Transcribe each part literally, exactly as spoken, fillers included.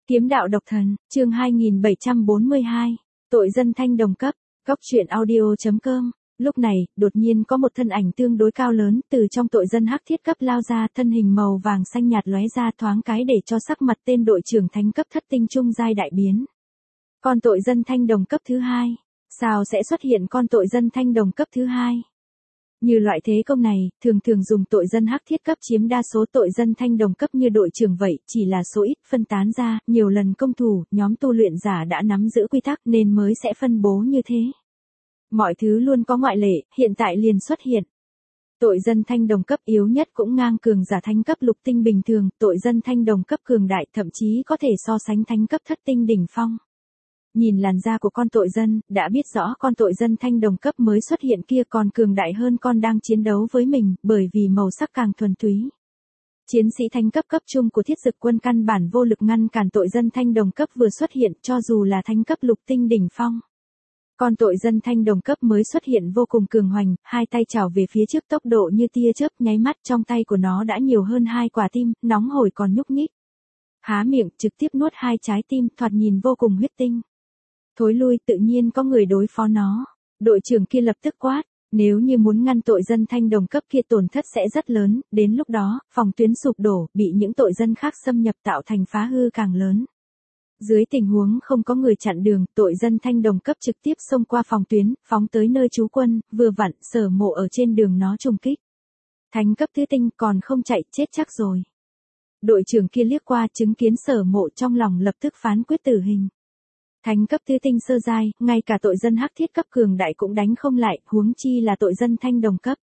Kiếm đạo độc thần, chương hai nghìn bảy trăm bốn mươi hai, tội dân thanh đồng cấp, góc truyện audio chấm com. Lúc này, đột nhiên có một thân ảnh tương đối cao lớn từ trong tội dân hắc thiết cấp lao ra, thân hình màu vàng xanh nhạt lóe ra thoáng cái để cho sắc mặt tên đội trưởng thánh cấp thất tinh trung giai đại biến. Con tội dân thanh đồng cấp thứ hai, sao sẽ xuất hiện con tội dân thanh đồng cấp thứ hai? Như loại thế công này, thường thường dùng tội dân hắc thiết cấp chiếm đa số, tội dân thanh đồng cấp như đội trưởng vậy, chỉ là số ít phân tán ra, nhiều lần công thủ, nhóm tu luyện giả đã nắm giữ quy tắc nên mới sẽ phân bố như thế. Mọi thứ luôn có ngoại lệ, hiện tại liền xuất hiện. Tội dân thanh đồng cấp yếu nhất cũng ngang cường giả thánh cấp lục tinh bình thường, tội dân thanh đồng cấp cường đại thậm chí có thể so sánh thánh cấp thất tinh đỉnh phong. Nhìn làn da của con tội dân, đã biết rõ con tội dân thanh đồng cấp mới xuất hiện kia còn cường đại hơn con đang chiến đấu với mình, bởi vì màu sắc càng thuần túy. Chiến sĩ thánh cấp cấp trung của thiết dực quân căn bản vô lực ngăn cản tội dân thanh đồng cấp vừa xuất hiện, cho dù là thánh cấp lục tinh đỉnh phong. Con tội dân thanh đồng cấp mới xuất hiện vô cùng cường hoành, hai tay chảo về phía trước tốc độ như tia chớp, nháy mắt trong tay của nó đã nhiều hơn hai quả tim, nóng hổi còn nhúc nhích. Há miệng trực tiếp nuốt hai trái tim, thoạt nhìn vô cùng huyết tinh. Thối lui, tự nhiên có người đối phó nó. Đội trưởng kia lập tức quát, nếu như muốn ngăn tội dân thanh đồng cấp kia tổn thất sẽ rất lớn, đến lúc đó, phòng tuyến sụp đổ, bị những tội dân khác xâm nhập tạo thành phá hư càng lớn. Dưới tình huống không có người chặn đường, tội dân thanh đồng cấp trực tiếp xông qua phòng tuyến, phóng tới nơi trú quân, vừa vặn, Sở Mộ ở trên đường nó trùng kích. Thánh cấp thứ tinh còn không chạy, chết chắc rồi. Đội trưởng kia liếc qua chứng kiến Sở Mộ trong lòng lập tức phán quyết tử hình. Thánh cấp thứ tinh sơ giai, ngay cả tội dân hắc thiết cấp cường đại cũng đánh không lại, huống chi là tội dân thanh đồng cấp.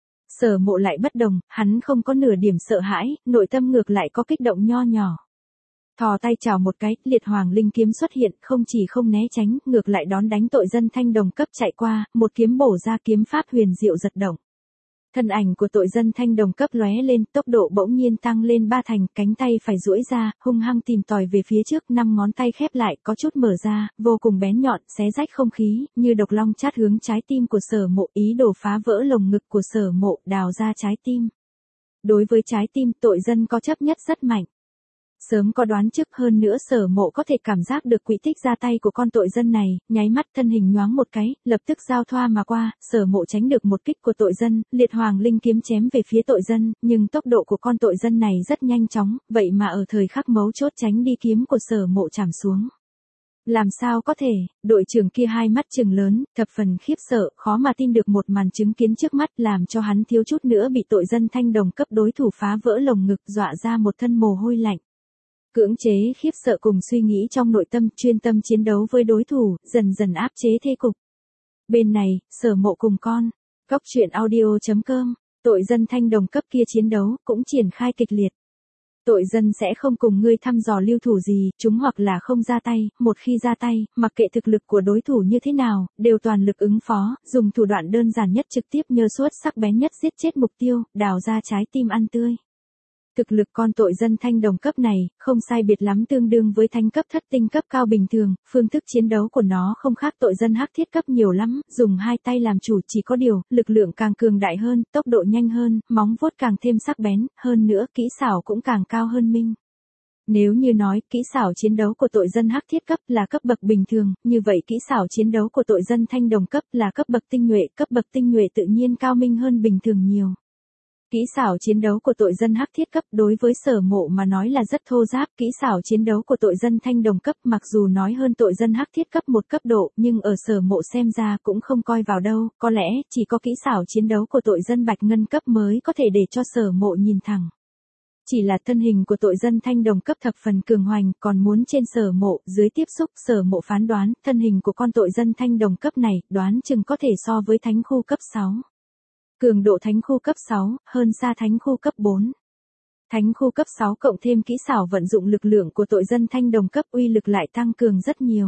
Sở Mộ lại bất đồng, hắn không có nửa điểm sợ hãi, nội tâm ngược lại có kích động nho nhỏ. Thò tay chào một cái, liệt hoàng linh kiếm xuất hiện, không chỉ không né tránh, ngược lại đón đánh tội dân thanh đồng cấp chạy qua, một kiếm bổ ra, kiếm pháp huyền diệu giật động. Thân ảnh của tội dân thanh đồng cấp lóe lên, tốc độ bỗng nhiên tăng lên ba thành, cánh tay phải duỗi ra, hung hăng tìm tòi về phía trước, năm ngón tay khép lại, có chút mở ra, vô cùng bén nhọn, xé rách không khí, như độc long chát hướng trái tim của Sở Mộ, ý đồ phá vỡ lồng ngực của Sở Mộ, đào ra trái tim. Đối với trái tim, tội dân có chấp nhất rất mạnh. Sớm có đoán trước, hơn nữa Sở Mộ có thể cảm giác được quỹ tích ra tay của con tội dân này, nháy mắt thân hình nhoáng một cái, lập tức giao thoa mà qua, Sở Mộ tránh được một kích của tội dân, liệt hoàng linh kiếm chém về phía tội dân, nhưng tốc độ của con tội dân này rất nhanh chóng, vậy mà ở thời khắc mấu chốt tránh đi kiếm của Sở Mộ chạm xuống. Làm sao có thể, đội trưởng kia hai mắt trừng lớn, thập phần khiếp sợ, khó mà tin được một màn chứng kiến trước mắt, làm cho hắn thiếu chút nữa bị tội dân thanh đồng cấp đối thủ phá vỡ lồng ngực, dọa ra một thân mồ hôi lạnh. Cưỡng chế khiếp sợ cùng suy nghĩ trong nội tâm, chuyên tâm chiến đấu với đối thủ, dần dần áp chế thế cục. Bên này, Sở Mộ cùng con, góc truyện audio chấm com, tội dân thanh đồng cấp kia chiến đấu, cũng triển khai kịch liệt. Tội dân sẽ không cùng ngươi thăm dò lưu thủ gì, chúng hoặc là không ra tay, một khi ra tay, mặc kệ thực lực của đối thủ như thế nào, đều toàn lực ứng phó, dùng thủ đoạn đơn giản nhất trực tiếp nhơ suốt sắc bén nhất giết chết mục tiêu, đào ra trái tim ăn tươi. Thực lực con tội dân thanh đồng cấp này, không sai biệt lắm tương đương với thánh cấp thất tinh cấp cao bình thường, phương thức chiến đấu của nó không khác tội dân hắc thiết cấp nhiều lắm, dùng hai tay làm chủ, chỉ có điều, lực lượng càng cường đại hơn, tốc độ nhanh hơn, móng vuốt càng thêm sắc bén, hơn nữa kỹ xảo cũng càng cao hơn minh. Nếu như nói, kỹ xảo chiến đấu của tội dân hắc thiết cấp là cấp bậc bình thường, như vậy kỹ xảo chiến đấu của tội dân thanh đồng cấp là cấp bậc tinh nhuệ, cấp bậc tinh nhuệ tự nhiên cao minh hơn bình thường nhiều. Kỹ xảo chiến đấu của tội dân hắc thiết cấp đối với Sở Mộ mà nói là rất thô ráp, kỹ xảo chiến đấu của tội dân thanh đồng cấp mặc dù nói hơn tội dân hắc thiết cấp một cấp độ, nhưng ở Sở Mộ xem ra cũng không coi vào đâu, có lẽ chỉ có kỹ xảo chiến đấu của tội dân bạch ngân cấp mới có thể để cho Sở Mộ nhìn thẳng. Chỉ là thân hình của tội dân thanh đồng cấp thập phần cường hoành, còn muốn trên Sở Mộ, dưới tiếp xúc, Sở Mộ phán đoán, thân hình của con tội dân thanh đồng cấp này, đoán chừng có thể so với thánh khu cấp sáu. Cường độ thánh khu cấp sáu, hơn xa thánh khu cấp bốn. Thánh khu cấp sáu cộng thêm kỹ xảo vận dụng lực lượng của tội dân thanh đồng cấp uy lực lại tăng cường rất nhiều.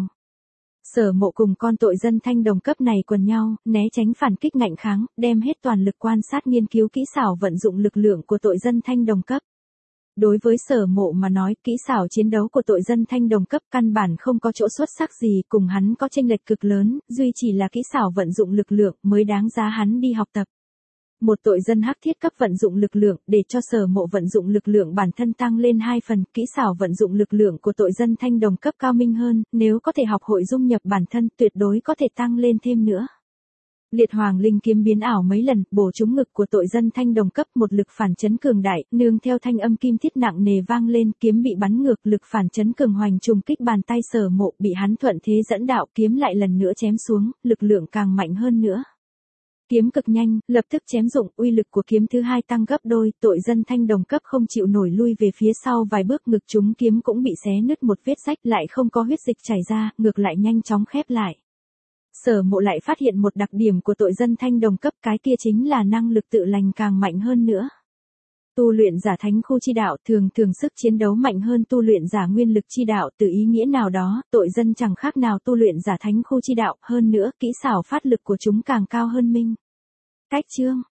Sở Mộ cùng con tội dân thanh đồng cấp này quần nhau, né tránh phản kích ngạnh kháng, đem hết toàn lực quan sát nghiên cứu kỹ xảo vận dụng lực lượng của tội dân thanh đồng cấp. Đối với Sở Mộ mà nói, kỹ xảo chiến đấu của tội dân thanh đồng cấp căn bản không có chỗ xuất sắc gì, cùng hắn có chênh lệch cực lớn, duy chỉ là kỹ xảo vận dụng lực lượng mới đáng giá hắn đi học tập. Một tội dân hắc thiết cấp vận dụng lực lượng để cho Sở Mộ vận dụng lực lượng bản thân tăng lên hai phần, kỹ xảo vận dụng lực lượng của tội dân thanh đồng cấp cao minh hơn, nếu có thể học hội dung nhập bản thân tuyệt đối có thể tăng lên thêm nữa. Liệt Hoàng Linh kiếm biến ảo mấy lần, bổ trúng ngực của tội dân thanh đồng cấp, một lực phản chấn cường đại, nương theo thanh âm kim thiết nặng nề vang lên, kiếm bị bắn ngược, lực phản chấn cường hoành trùng kích bàn tay Sở Mộ, bị hắn thuận thế dẫn đạo, kiếm lại lần nữa chém xuống, lực lượng càng mạnh hơn nữa. Kiếm cực nhanh, lập tức chém dụng, uy lực của kiếm thứ hai tăng gấp đôi, tội dân thanh đồng cấp không chịu nổi lui về phía sau vài bước, ngực trúng kiếm cũng bị xé nứt một vết rách, lại không có huyết dịch chảy ra, ngược lại nhanh chóng khép lại. Sở Mộ lại phát hiện một đặc điểm của tội dân thanh đồng cấp, cái kia chính là năng lực tự lành càng mạnh hơn nữa. Tu luyện giả thánh khu chi đạo thường thường sức chiến đấu mạnh hơn tu luyện giả nguyên lực chi đạo, từ ý nghĩa nào đó, tội dân chẳng khác nào tu luyện giả thánh khu chi đạo, hơn nữa, kỹ xảo phát lực của chúng càng cao hơn minh. Cách chương